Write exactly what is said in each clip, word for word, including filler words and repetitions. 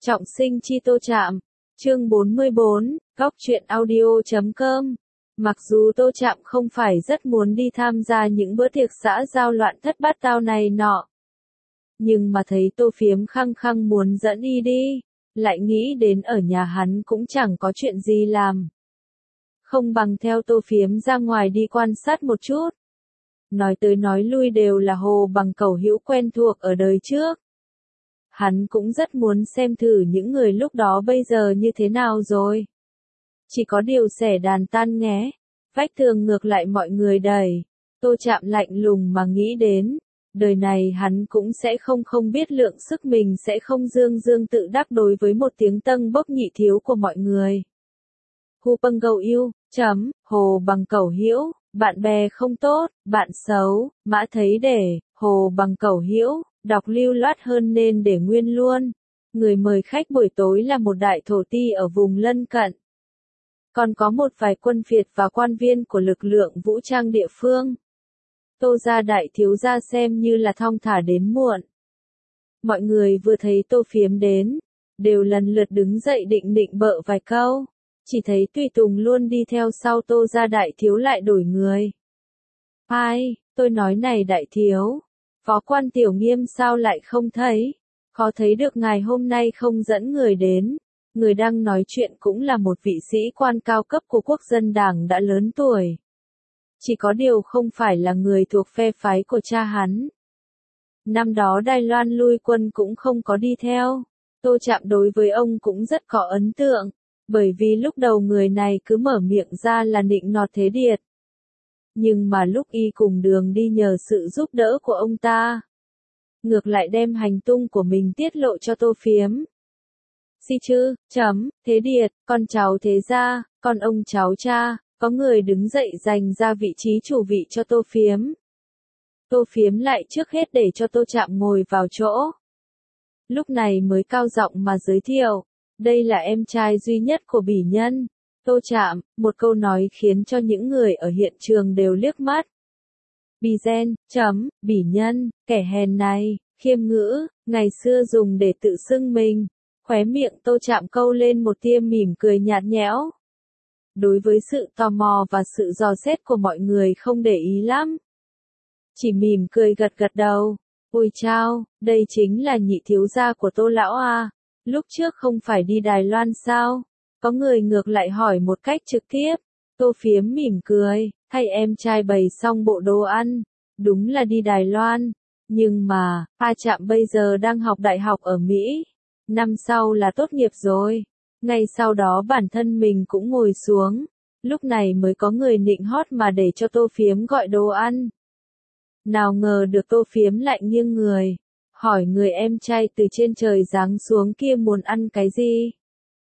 Trọng sinh chi Tô Trạm, chương bốn mươi bốn, góc truyện audio chấm com. Mặc dù Tô Trạm không phải rất muốn đi tham gia những bữa tiệc xã giao loạn thất bát tao này nọ, nhưng mà thấy Tô Phiếm khăng khăng muốn dẫn y đi, lại nghĩ đến ở nhà hắn cũng chẳng có chuyện gì làm. Không bằng theo Tô Phiếm ra ngoài đi quan sát một chút. Nói tới nói lui đều là Hồ Bằng Cẩu hữu quen thuộc ở đời trước. Hắn cũng rất muốn xem thử những người lúc đó bây giờ như thế nào rồi. Chỉ có điều xẻ đàn tan nghé, vách tường ngược lại mọi người đầy. Tô Trạm lạnh lùng mà nghĩ đến, đời này hắn cũng sẽ không không biết lượng sức mình sẽ không dương dương tự đắc đối với một tiếng tâng bốc nhị thiếu của mọi người. Hu Pâng Gầu Yêu, chấm, Hồ Bằng Cẩu hữu, bạn bè không tốt, bạn xấu, mã thấy để, Hồ Bằng Cẩu hữu, đọc lưu loát hơn nên để nguyên luôn. Người mời khách buổi tối là một đại thổ ti ở vùng lân cận. Còn có một vài quân phiệt và quan viên của lực lượng vũ trang địa phương. Tô gia đại thiếu gia xem như là thong thả đến muộn. Mọi người vừa thấy Tô Phiếm đến, đều lần lượt đứng dậy định định bợ vài câu. Chỉ thấy tùy tùng luôn đi theo sau Tô gia đại thiếu lại đổi người. Ai, tôi nói này đại thiếu, phó quan Tiểu Nghiêm sao lại không thấy? Khó thấy được ngài hôm nay không dẫn người đến. Người đang nói chuyện cũng là một vị sĩ quan cao cấp của quốc dân đảng đã lớn tuổi. Chỉ có điều không phải là người thuộc phe phái của cha hắn. Năm đó Đài Loan lui quân cũng không có đi theo. Tô Trạm đối với ông cũng rất có ấn tượng. Bởi vì lúc đầu người này cứ mở miệng ra là nịnh nọt thế điệt. Nhưng mà lúc y cùng đường đi nhờ sự giúp đỡ của ông ta, ngược lại đem hành tung của mình tiết lộ cho Tô Phiếm. Si chư, chấm, thế điệt, con cháu thế gia, con ông cháu cha, có người đứng dậy giành ra vị trí chủ vị cho Tô Phiếm. Tô Phiếm lại trước hết để cho Tô Trạm ngồi vào chỗ. Lúc này mới cao giọng mà giới thiệu, đây là em trai duy nhất của bỉ nhân. Tô Trạm, một câu nói khiến cho những người ở hiện trường đều liếc mắt. Bỉ gen, chấm, bỉ nhân, kẻ hèn này, khiêm ngữ, ngày xưa dùng để tự xưng mình. Khóe miệng Tô Trạm câu lên một tia mỉm cười nhạt nhẽo. Đối với sự tò mò và sự dò xét của mọi người không để ý lắm. Chỉ mỉm cười gật gật đầu. Ôi chao, đây chính là nhị thiếu gia của Tô lão à. Lúc trước không phải đi Đài Loan sao? Có người ngược lại hỏi một cách trực tiếp. Tô Phiếm mỉm cười, thay em trai bày xong bộ đồ ăn. Đúng là đi Đài Loan. Nhưng mà, A Trạm bây giờ đang học đại học ở Mỹ. Năm sau là tốt nghiệp rồi. Ngay sau đó bản thân mình cũng ngồi xuống. Lúc này mới có người nịnh hót mà để cho Tô Phiếm gọi đồ ăn. Nào ngờ được Tô Phiếm lại nghiêng người. Hỏi người em trai từ trên trời giáng xuống kia muốn ăn cái gì.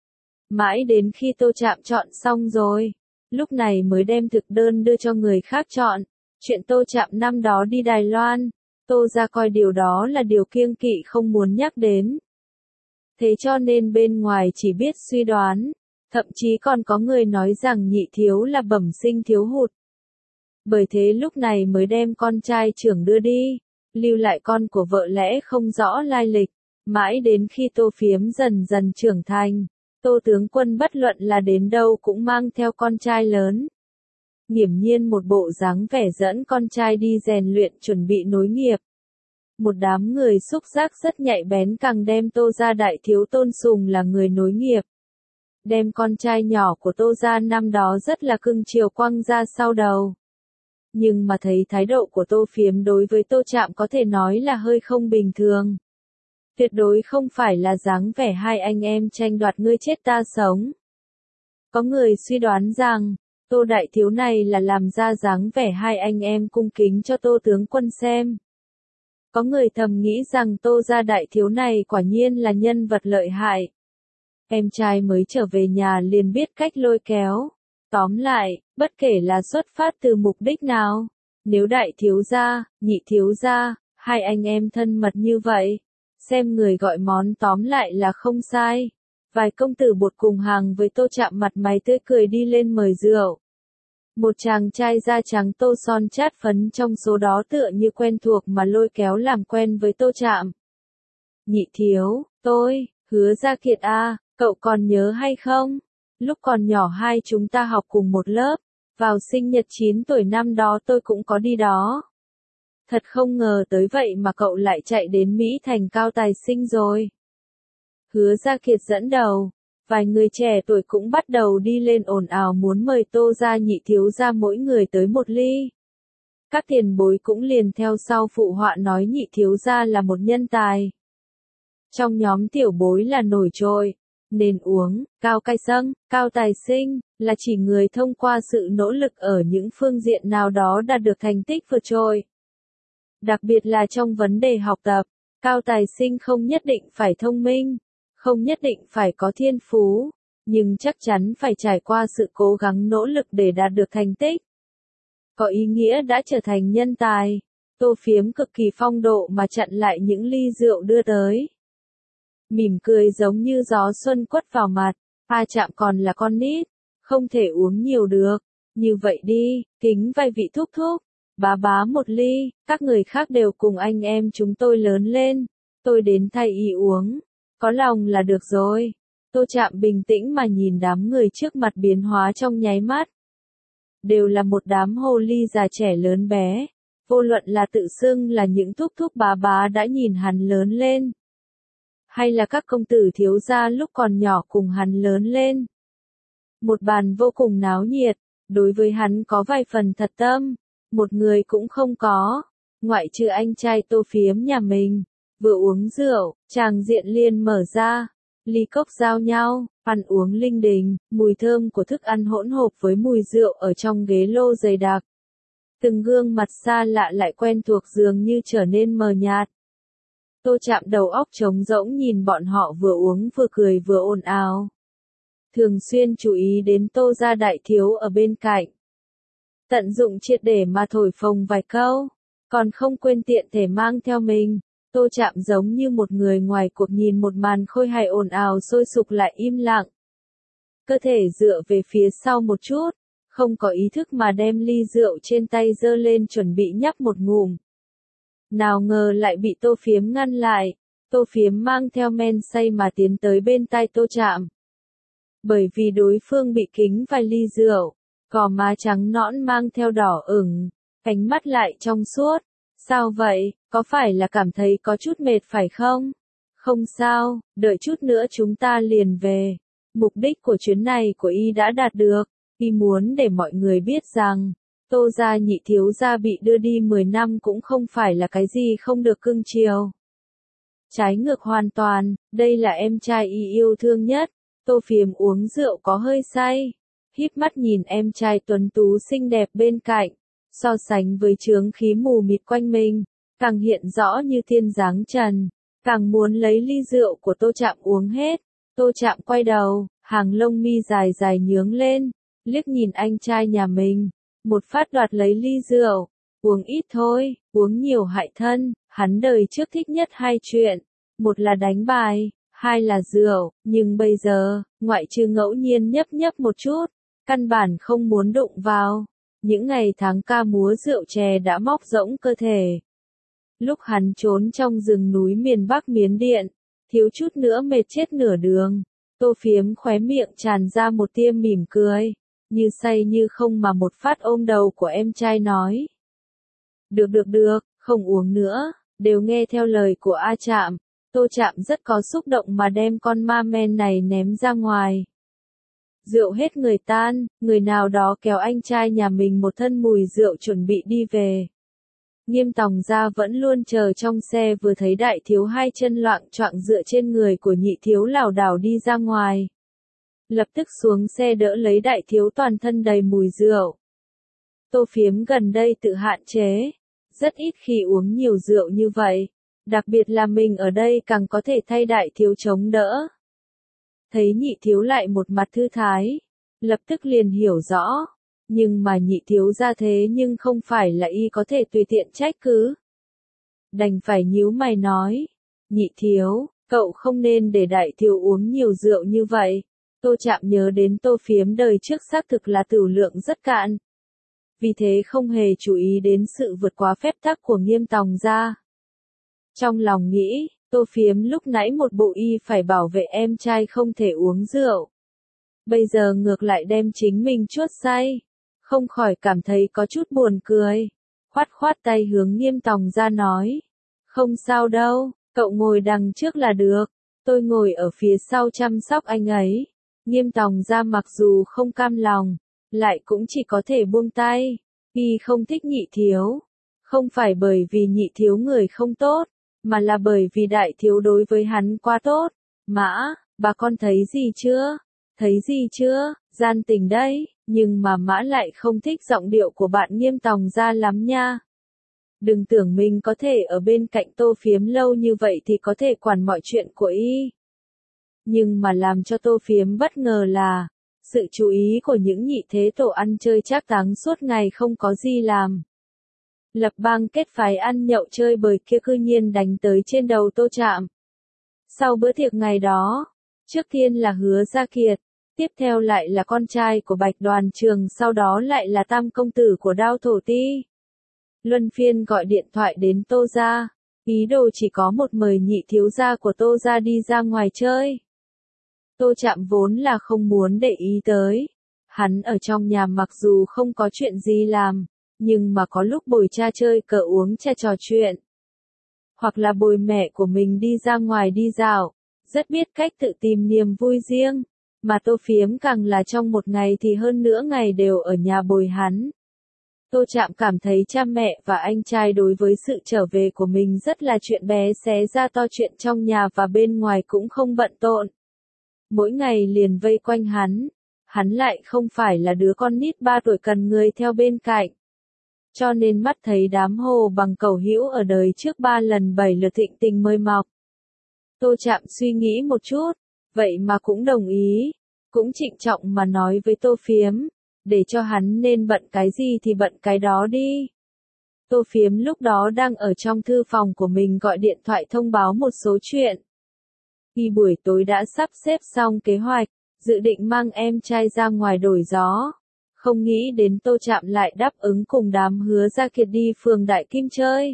Mãi đến khi Tô Trạm chọn xong rồi. Lúc này mới đem thực đơn đưa cho người khác chọn. Chuyện Tô Trạm năm đó đi Đài Loan. Tô ra coi điều đó là điều kiêng kỵ không muốn nhắc đến. Thế cho nên bên ngoài chỉ biết suy đoán, thậm chí còn có người nói rằng nhị thiếu là bẩm sinh thiếu hụt. Bởi thế lúc này mới đem con trai trưởng đưa đi, lưu lại con của vợ lẽ không rõ lai lịch, mãi đến khi Tô Phiếm dần dần trưởng thành, Tô tướng quân bất luận là đến đâu cũng mang theo con trai lớn. Nghiễm nhiên một bộ dáng vẻ dẫn con trai đi rèn luyện chuẩn bị nối nghiệp. Một đám người xúc giác rất nhạy bén càng đem Tô gia đại thiếu tôn sùng là người nối nghiệp. Đem con trai nhỏ của Tô gia năm đó rất là cưng chiều quăng ra sau đầu. Nhưng mà thấy thái độ của Tô Phiếm đối với Tô Trạm có thể nói là hơi không bình thường. Tuyệt đối không phải là dáng vẻ hai anh em tranh đoạt ngươi chết ta sống. Có người suy đoán rằng, Tô đại thiếu này là làm ra dáng vẻ hai anh em cung kính cho Tô tướng quân xem. Có người thầm nghĩ rằng Tô gia đại thiếu này quả nhiên là nhân vật lợi hại. Em trai mới trở về nhà liền biết cách lôi kéo. Tóm lại, bất kể là xuất phát từ mục đích nào, nếu đại thiếu gia, nhị thiếu gia, hai anh em thân mật như vậy, xem người gọi món tóm lại là không sai. Vài công tử bột cùng hàng với Tô Trạm mặt mày tươi cười đi lên mời rượu. Một chàng trai da trắng tô son chát phấn trong số đó tựa như quen thuộc mà lôi kéo làm quen với Tô Trạm. Nhị thiếu, tôi, Hứa Gia Kiệt à, cậu còn nhớ hay không? Lúc còn nhỏ hai chúng ta học cùng một lớp, vào sinh nhật chín tuổi năm đó tôi cũng có đi đó. Thật không ngờ tới vậy mà cậu lại chạy đến Mỹ thành cao tài sinh rồi. Hứa Gia Kiệt dẫn đầu, vài người trẻ tuổi cũng bắt đầu đi lên ồn ào muốn mời Tô gia nhị thiếu gia mỗi người tới một ly. Các tiền bối cũng liền theo sau phụ họa nói nhị thiếu gia là một nhân tài. Trong nhóm tiểu bối là nổi trội, nên uống, cao cai sâng, cao tài sinh, là chỉ người thông qua sự nỗ lực ở những phương diện nào đó đạt được thành tích vượt trội. Đặc biệt là trong vấn đề học tập, cao tài sinh không nhất định phải thông minh, không nhất định phải có thiên phú, nhưng chắc chắn phải trải qua sự cố gắng nỗ lực để đạt được thành tích. Có ý nghĩa đã trở thành nhân tài. Tô Phiếm cực kỳ phong độ mà chặn lại những ly rượu đưa tới. Mỉm cười giống như gió xuân quất vào mặt, A Trạm còn là con nít, không thể uống nhiều được. Như vậy đi, kính vài vị thúc thúc, bá bá một ly, các người khác đều cùng anh em chúng tôi lớn lên, tôi đến thay y uống, có lòng là được rồi. Tô Trạm bình tĩnh mà nhìn đám người trước mặt biến hóa trong nháy mắt. Đều là một đám hồ ly già trẻ lớn bé, vô luận là tự xưng là những thúc thúc bá bá đã nhìn hắn lớn lên, hay là các công tử thiếu gia lúc còn nhỏ cùng hắn lớn lên. Một bàn vô cùng náo nhiệt, đối với hắn có vài phần thật tâm, một người cũng không có, ngoại trừ anh trai Tô Phiếm nhà mình. Vừa uống rượu, tràng diện liền mở ra, ly cốc giao nhau, ăn uống linh đình, mùi thơm của thức ăn hỗn hợp với mùi rượu ở trong ghế lô dày đặc. Từng gương mặt xa lạ lại quen thuộc dường như trở nên mờ nhạt. Tô Trạm đầu óc trống rỗng nhìn bọn họ vừa uống vừa cười vừa ồn ào. Thường xuyên chú ý đến Tô gia đại thiếu ở bên cạnh. Tận dụng triệt để mà thổi phồng vài câu, còn không quên tiện thể mang theo mình. Tô Trạm giống như một người ngoài cuộc nhìn một màn khôi hài ồn ào sôi sục lại im lặng. Cơ thể dựa về phía sau một chút, không có ý thức mà đem ly rượu trên tay giơ lên chuẩn bị nhấp một ngụm. Nào ngờ lại bị Tô Phiếm ngăn lại, Tô Phiếm mang theo men say mà tiến tới bên tai Tô Trạm. Bởi vì đối phương bị kính vài ly rượu, gò má trắng nõn mang theo đỏ ửng, ánh mắt lại trong suốt. Sao vậy, có phải là cảm thấy có chút mệt phải không? Không sao, đợi chút nữa chúng ta liền về. Mục đích của chuyến này của y đã đạt được, y muốn để mọi người biết rằng, Tô gia nhị thiếu gia bị đưa đi mười năm cũng không phải là cái gì không được cưng chiều. Trái ngược hoàn toàn, đây là em trai y yêu thương nhất. Tô Phiếm uống rượu có hơi say, híp mắt nhìn em trai tuấn tú xinh đẹp bên cạnh. So sánh với chướng khí mù mịt quanh mình, càng hiện rõ như thiên dáng trần, càng muốn lấy ly rượu của Tô Trạm uống hết. Tô Trạm quay đầu, hàng lông mi dài dài nhướng lên, liếc nhìn anh trai nhà mình, một phát đoạt lấy ly rượu, uống ít thôi, uống nhiều hại thân. Hắn đời trước thích nhất hai chuyện, một là đánh bài, hai là rượu, nhưng bây giờ, ngoại trừ ngẫu nhiên nhấp nhấp một chút, căn bản không muốn đụng vào. Những ngày tháng ca múa rượu chè đã móc rỗng cơ thể. Lúc hắn trốn trong rừng núi miền Bắc Miến Điện, thiếu chút nữa mệt chết nửa đường, Tô Phiếm khóe miệng tràn ra một tia mỉm cười, như say như không mà một phát ôm đầu của em trai nói. Được được được, không uống nữa, đều nghe theo lời của A Trạm. Tô Trạm rất có xúc động mà đem con ma men này ném ra ngoài. Rượu hết người tan, người nào đó kéo anh trai nhà mình một thân mùi rượu chuẩn bị đi về. Nghiêm Tòng gia vẫn luôn chờ trong xe vừa thấy đại thiếu hai chân loạng choạng dựa trên người của nhị thiếu lảo đảo đi ra ngoài. Lập tức xuống xe đỡ lấy đại thiếu toàn thân đầy mùi rượu. Tô Phiếm gần đây tự hạn chế, rất ít khi uống nhiều rượu như vậy, đặc biệt là mình ở đây càng có thể thay đại thiếu chống đỡ. Thấy nhị thiếu lại một mặt thư thái, lập tức liền hiểu rõ, nhưng mà nhị thiếu ra thế nhưng không phải là y có thể tùy tiện trách cứ. Đành phải nhíu mày nói, nhị thiếu, cậu không nên để đại thiếu uống nhiều rượu như vậy. Tô Trạm nhớ đến Tô Phiếm đời trước xác thực là tửu lượng rất cạn. Vì thế không hề chú ý đến sự vượt quá phép tắc của Nghiêm Tòng gia. Trong lòng nghĩ, Tô Phiếm lúc nãy một bộ y phải bảo vệ em trai không thể uống rượu. Bây giờ ngược lại đem chính mình chuốt say. Không khỏi cảm thấy có chút buồn cười. Khoát khoát tay hướng Nghiêm Tòng ra nói. Không sao đâu, cậu ngồi đằng trước là được. Tôi ngồi ở phía sau chăm sóc anh ấy. Nghiêm Tòng ra mặc dù không cam lòng, lại cũng chỉ có thể buông tay. Y không thích Nhị Thiếu. Không phải bởi vì Nhị Thiếu người không tốt, mà là bởi vì Đại Thiếu đối với hắn quá tốt. Mã, bà con thấy gì chưa? Thấy gì chưa? Gian tình đấy, nhưng mà Mã lại không thích giọng điệu của bạn Nghiêm Tòng ra lắm nha. Đừng tưởng mình có thể ở bên cạnh Tô Phiếm lâu như vậy thì có thể quản mọi chuyện của y. Nhưng mà làm cho Tô Phiếm bất ngờ là, sự chú ý của những nhị thế tổ ăn chơi trác táng suốt ngày không có gì làm. Lập bang kết phái ăn nhậu chơi bời kia cư nhiên đánh tới trên đầu Tô Trạm. Sau bữa tiệc ngày đó, trước tiên là Hứa Gia Kiệt, tiếp theo lại là con trai của Bạch Đoàn Trường, sau đó lại là tam công tử của Đao Thổ Ti. Luân phiên gọi điện thoại đến Tô gia, ý đồ chỉ có một mời nhị thiếu gia của Tô gia đi ra ngoài chơi. Tô Trạm vốn là không muốn để ý tới. Hắn ở trong nhà mặc dù không có chuyện gì làm, nhưng mà có lúc bồi cha chơi cờ uống trà trò chuyện. Hoặc là bồi mẹ của mình đi ra ngoài đi dạo, rất biết cách tự tìm niềm vui riêng. Mà Tô Phiếm càng là trong một ngày thì hơn nữa ngày đều ở nhà bồi hắn. Tô Trạm cảm thấy cha mẹ và anh trai đối với sự trở về của mình rất là chuyện bé xé ra to, chuyện trong nhà và bên ngoài cũng không bận rộn. Mỗi ngày liền vây quanh hắn, hắn lại không phải là đứa con nít ba tuổi cần người theo bên cạnh. Cho nên mắt thấy đám hồ bằng cầu hữu ở đời trước ba lần bảy lượt thịnh tình mời mọc. Tô Trạm suy nghĩ một chút, vậy mà cũng đồng ý, cũng trịnh trọng mà nói với Tô Phiếm, để cho hắn nên bận cái gì thì bận cái đó đi. Tô Phiếm lúc đó đang ở trong thư phòng của mình gọi điện thoại thông báo một số chuyện. Y buổi tối đã sắp xếp xong kế hoạch, dự định mang em trai ra ngoài đổi gió. Không nghĩ đến Tô Trạm lại đáp ứng cùng đám Hứa Gia Kiệt đi phường Đại Kim chơi.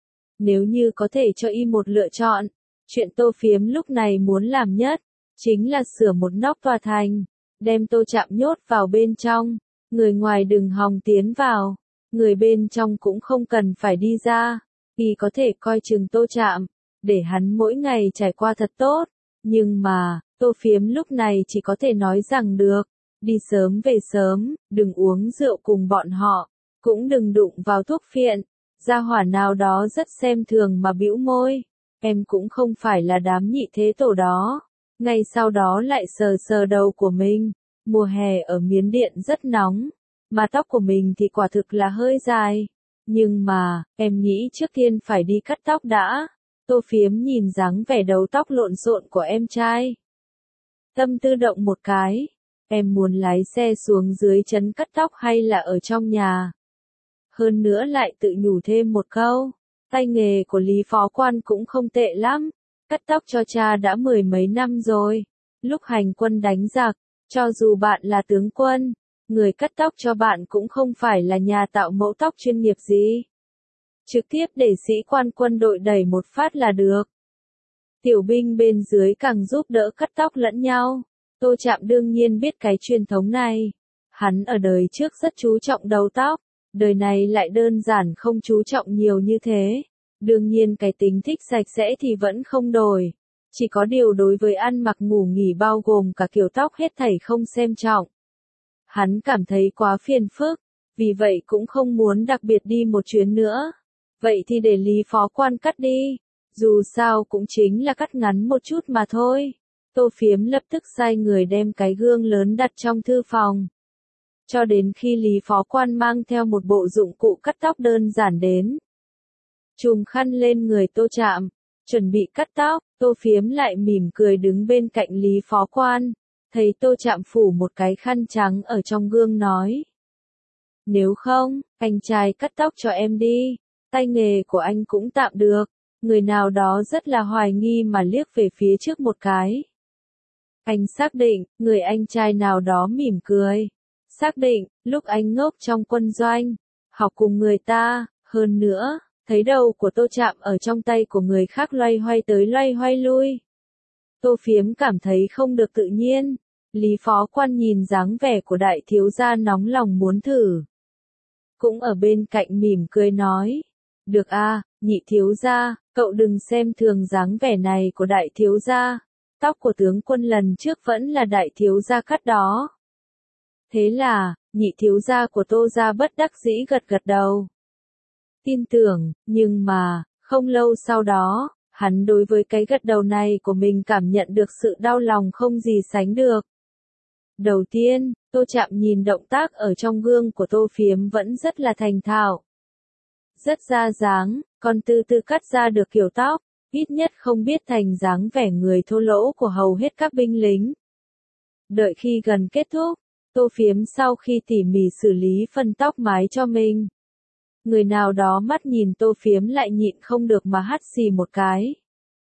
Nếu như có thể cho Y một lựa chọn, chuyện Tô Phiếm lúc này muốn làm nhất, chính là sửa một nóc tòa thành, đem Tô Trạm nhốt vào bên trong, người ngoài đừng hòng tiến vào, người bên trong cũng không cần phải đi ra. Y có thể coi chừng Tô Trạm, để hắn mỗi ngày trải qua thật tốt, nhưng mà, Tô Phiếm lúc này chỉ có thể nói rằng được, đi sớm về sớm, đừng uống rượu cùng bọn họ, cũng đừng đụng vào thuốc phiện. Gia hỏa nào đó rất xem thường mà bĩu môi, em cũng không phải là đám nhị thế tổ đó. Ngay sau đó lại sờ sờ đầu của mình, mùa hè ở Miến Điện rất nóng, mà tóc của mình thì quả thực là hơi dài. Nhưng mà, em nghĩ trước tiên phải đi cắt tóc đã. Tô Phiếm nhìn dáng vẻ đầu tóc lộn xộn của em trai. Tâm tư động một cái, em muốn lái xe xuống dưới trấn cắt tóc hay là ở trong nhà? Hơn nữa lại tự nhủ thêm một câu, tay nghề của Lý Phó Quan cũng không tệ lắm, cắt tóc cho cha đã mười mấy năm rồi. Lúc hành quân đánh giặc, cho dù bạn là tướng quân, người cắt tóc cho bạn cũng không phải là nhà tạo mẫu tóc chuyên nghiệp gì. Trực tiếp để sĩ quan quân đội đẩy một phát là được. Tiểu binh bên dưới càng giúp đỡ cắt tóc lẫn nhau. Tô Trạm đương nhiên biết cái truyền thống này. Hắn ở đời trước rất chú trọng đầu tóc, đời này lại đơn giản không chú trọng nhiều như thế. Đương nhiên cái tính thích sạch sẽ thì vẫn không đổi. Chỉ có điều đối với ăn mặc ngủ nghỉ bao gồm cả kiểu tóc hết thảy không xem trọng. Hắn cảm thấy quá phiền phức, vì vậy cũng không muốn đặc biệt đi một chuyến nữa. Vậy thì để Lý Phó Quan cắt đi, dù sao cũng chính là cắt ngắn một chút mà thôi. Tô Phiếm lập tức sai người đem cái gương lớn đặt trong thư phòng. Cho đến khi Lý Phó Quan mang theo một bộ dụng cụ cắt tóc đơn giản đến. Chùm khăn lên người Tô Trạm, chuẩn bị cắt tóc, Tô Phiếm lại mỉm cười đứng bên cạnh Lý Phó Quan. Thấy Tô Trạm phủ một cái khăn trắng ở trong gương nói. Nếu không, anh trai cắt tóc cho em đi, tay nghề của anh cũng tạm được. Người nào đó rất là hoài nghi mà liếc về phía trước một cái. Anh xác định, người anh trai nào đó mỉm cười. Xác định, lúc anh ngốc trong quân doanh, học cùng người ta, hơn nữa, thấy đầu của Tô Trạm ở trong tay của người khác loay hoay tới loay hoay lui. Tô Phiếm cảm thấy không được tự nhiên. Lý Phó Quan nhìn dáng vẻ của đại thiếu gia nóng lòng muốn thử. Cũng ở bên cạnh mỉm cười nói. Được a, nhị thiếu gia, cậu đừng xem thường dáng vẻ này của đại thiếu gia. Tóc của tướng quân lần trước vẫn là đại thiếu gia cắt đó. Thế là, nhị thiếu gia của Tô gia bất đắc dĩ gật gật đầu. Tin tưởng, nhưng mà, không lâu sau đó, hắn đối với cái gật đầu này của mình cảm nhận được sự đau lòng không gì sánh được. Đầu tiên, Tô Trạm nhìn động tác ở trong gương của Tô Phiếm vẫn rất là thành thạo. Rất ra dáng, còn từ từ cắt ra được kiểu tóc, ít nhất không biết thành dáng vẻ người thô lỗ của hầu hết các binh lính. Đợi khi gần kết thúc, Tô Phiếm sau khi tỉ mỉ xử lý phần tóc mái cho mình. Người nào đó mắt nhìn Tô Phiếm lại nhịn không được mà hắt xì một cái.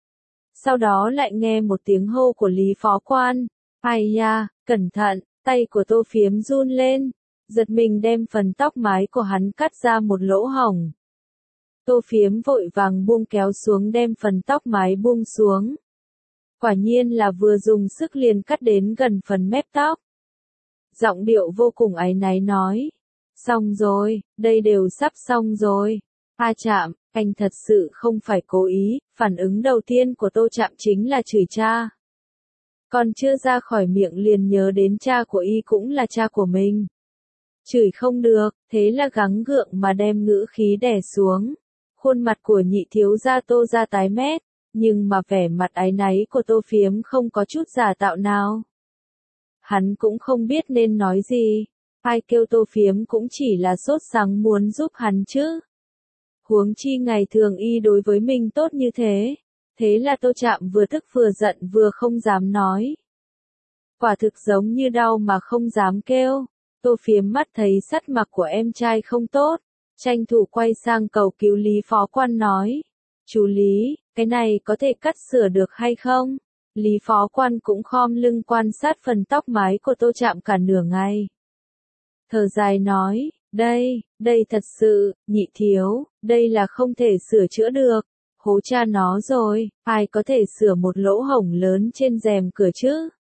Sau đó lại nghe một tiếng hô của Lý Phó Quan. Ai da, cẩn thận, tay của Tô Phiếm run lên, giật mình đem phần tóc mái của hắn cắt ra một lỗ hổng. Tô Phiếm vội vàng buông kéo xuống đem phần tóc mái buông xuống. Quả nhiên là vừa dùng sức liền cắt đến gần phần mép tóc. Giọng điệu vô cùng áy náy nói. Xong rồi, đây đều sắp xong rồi. A Trạm, anh thật sự không phải cố ý, phản ứng đầu tiên của Tô Trạm chính là chửi cha. Còn chưa ra khỏi miệng liền nhớ đến cha của y cũng là cha của mình. Chửi không được, thế là gắng gượng mà đem ngữ khí đè xuống. Khuôn mặt của nhị thiếu gia Tô ra tái mét, nhưng mà vẻ mặt áy náy của Tô Phiếm không có chút giả tạo nào. Hắn cũng không biết nên nói gì. Ai kêu Tô Phiếm cũng chỉ là sốt sắng muốn giúp hắn chứ. Huống chi ngày thường y đối với mình tốt như thế. Thế là Tô Trạm vừa tức vừa giận vừa không dám nói. Quả thực giống như đau mà không dám kêu. Tô Phiếm mắt thấy sắc mặt của em trai không tốt. Tranh thủ quay sang cầu cứu Lý Phó Quan nói. Chú Lý, cái này có thể cắt sửa được hay không? Lý Phó Quan cũng khom lưng quan sát phần tóc mái của Tô Trạm cả nửa ngày. Thở dài nói, đây, đây thật sự, nhị thiếu, đây là không thể sửa chữa được. Hố cha nó rồi, ai có thể sửa một lỗ hổng lớn trên rèm cửa chứ?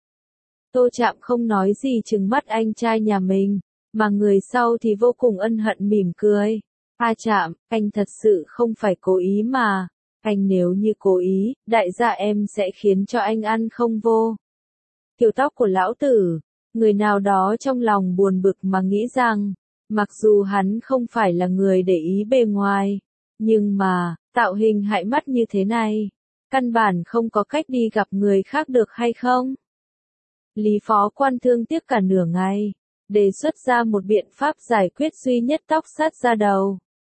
Tô Trạm không nói gì trừng mắt anh trai nhà mình, mà người sau thì vô cùng ân hận mỉm cười. A Trạm, anh thật sự không phải cố ý mà. Anh nếu như cố ý, đại gia em sẽ khiến cho anh ăn không vô. Kiểu tóc của lão tử, người nào đó trong lòng buồn bực mà nghĩ rằng, mặc dù hắn không phải là người để ý bề ngoài, nhưng mà, tạo hình hại mắt như thế này, căn bản không có cách đi gặp người khác được hay không? Lý Phó Quan thương tiếc cả nửa ngày, đề xuất ra một biện pháp giải quyết duy nhất tóc sát ra đầu.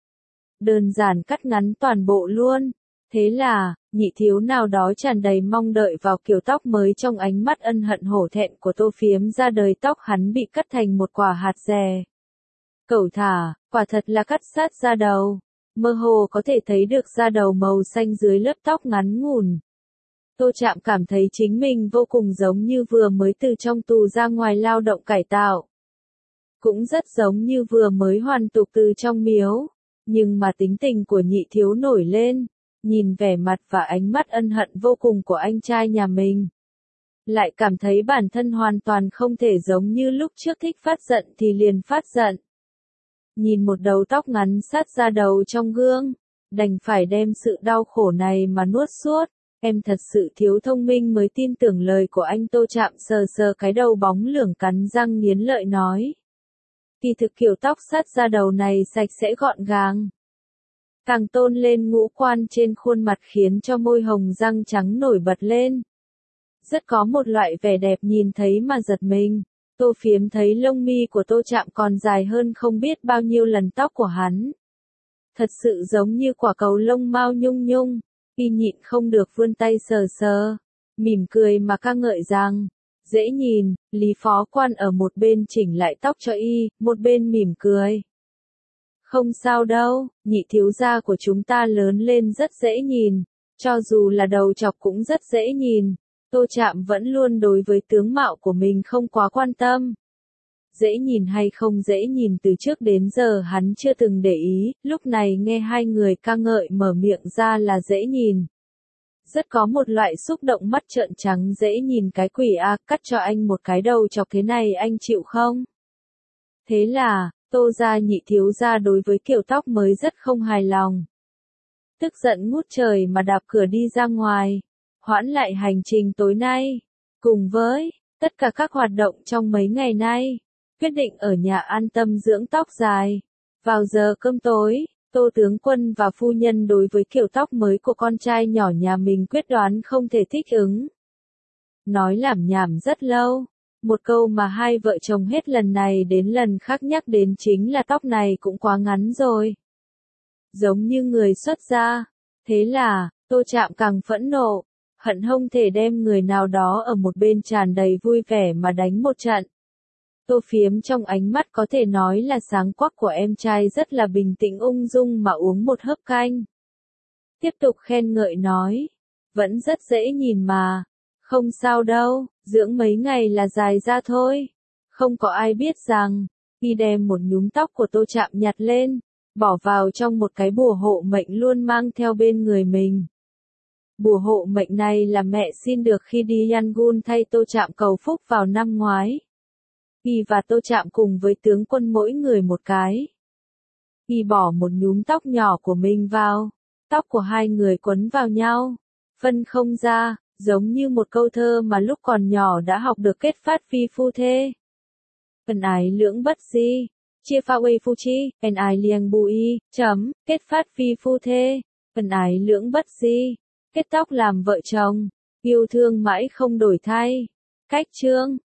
Đơn giản cắt ngắn toàn bộ luôn. Thế là, nhị thiếu nào đó tràn đầy mong đợi vào kiểu tóc mới trong ánh mắt ân hận hổ thẹn của Tô Phiếm ra đời tóc hắn bị cắt thành một quả hạt dè. Cẩu thả, quả thật là cắt sát da đầu. Mơ hồ có thể thấy được da đầu màu xanh dưới lớp tóc ngắn ngủn. Tô Trạm cảm thấy chính mình vô cùng giống như vừa mới từ trong tù ra ngoài lao động cải tạo. Cũng rất giống như vừa mới hoàn tục từ trong miếu. Nhưng mà tính tình của nhị thiếu nổi lên. Nhìn vẻ mặt và ánh mắt ân hận vô cùng của anh trai nhà mình. Lại cảm thấy bản thân hoàn toàn không thể giống như lúc trước thích phát giận thì liền phát giận. Nhìn một đầu tóc ngắn sát ra đầu trong gương, đành phải đem sự đau khổ này mà nuốt suốt. Em thật sự thiếu thông minh mới tin tưởng lời của anh. Tô Trạm sờ sờ cái đầu bóng lưỡng cắn răng nghiến lợi nói. Kỳ thực kiểu tóc sát ra đầu này sạch sẽ gọn gàng. Càng tôn lên ngũ quan trên khuôn mặt khiến cho môi hồng răng trắng nổi bật lên. Rất có một loại vẻ đẹp nhìn thấy mà giật mình. Tô Phiếm thấy lông mi của Tô Trạm còn dài hơn không biết bao nhiêu lần tóc của hắn. Thật sự giống như quả cầu lông mao nhung nhung. Y nhịn không được vươn tay sờ sờ. Mỉm cười mà ca ngợi rằng. Dễ nhìn, Lý Phó Quan ở một bên chỉnh lại tóc cho y, một bên mỉm cười. Không sao đâu, nhị thiếu gia của chúng ta lớn lên rất dễ nhìn, cho dù là đầu chọc cũng rất dễ nhìn. Tô Trạm vẫn luôn đối với tướng mạo của mình không quá quan tâm. dễ nhìn hay không dễ nhìn từ trước đến giờ hắn chưa từng để ý, lúc này nghe hai người ca ngợi mở miệng ra là dễ nhìn. Rất có một loại xúc động mắt trợn trắng dễ nhìn cái quỷ a, cắt cho anh một cái đầu chọc thế này anh chịu không? Thế là, Tô gia nhị thiếu gia đối với kiểu tóc mới rất không hài lòng. Tức giận ngút trời mà đạp cửa đi ra ngoài, hoãn lại hành trình tối nay, cùng với tất cả các hoạt động trong mấy ngày nay, quyết định ở nhà an tâm dưỡng tóc dài. Vào giờ cơm tối, Tô tướng quân và phu nhân đối với kiểu tóc mới của con trai nhỏ nhà mình quyết đoán không thể thích ứng. Nói lảm nhảm rất lâu, một câu mà hai vợ chồng hết lần này đến lần khác nhắc đến chính là tóc này cũng quá ngắn rồi. Giống như người xuất gia. Thế là, Tô Trạm càng phẫn nộ, hận không thể đem người nào đó ở một bên tràn đầy vui vẻ mà đánh một trận. Tô Phiếm trong ánh mắt có thể nói là sáng quắc của em trai rất là bình tĩnh ung dung mà uống một hớp canh. Tiếp tục khen ngợi nói, vẫn rất dễ nhìn mà, không sao đâu, dưỡng mấy ngày là dài ra thôi. Không có ai biết rằng, khi đem một nhúm tóc của Tô Trạm nhặt lên, bỏ vào trong một cái bùa hộ mệnh luôn mang theo bên người mình. Bùa hộ mệnh này là mẹ xin được khi đi Yangon thay Tô Trạm cầu phúc vào năm ngoái. Y và Tô Trạm cùng với tướng quân mỗi người một cái. Y bỏ một nhúm tóc nhỏ của mình vào, tóc của hai người quấn vào nhau, phân không ra, giống như một câu thơ mà lúc còn nhỏ đã học được kết phát phi phu thê. Ân ái lưỡng bất di, chia pha uê phu chi, ân ái liềng bùi, chấm, kết phát phi phu thê, ân ái lưỡng bất di, kết tóc làm vợ chồng, yêu thương mãi không đổi thay. Cách chương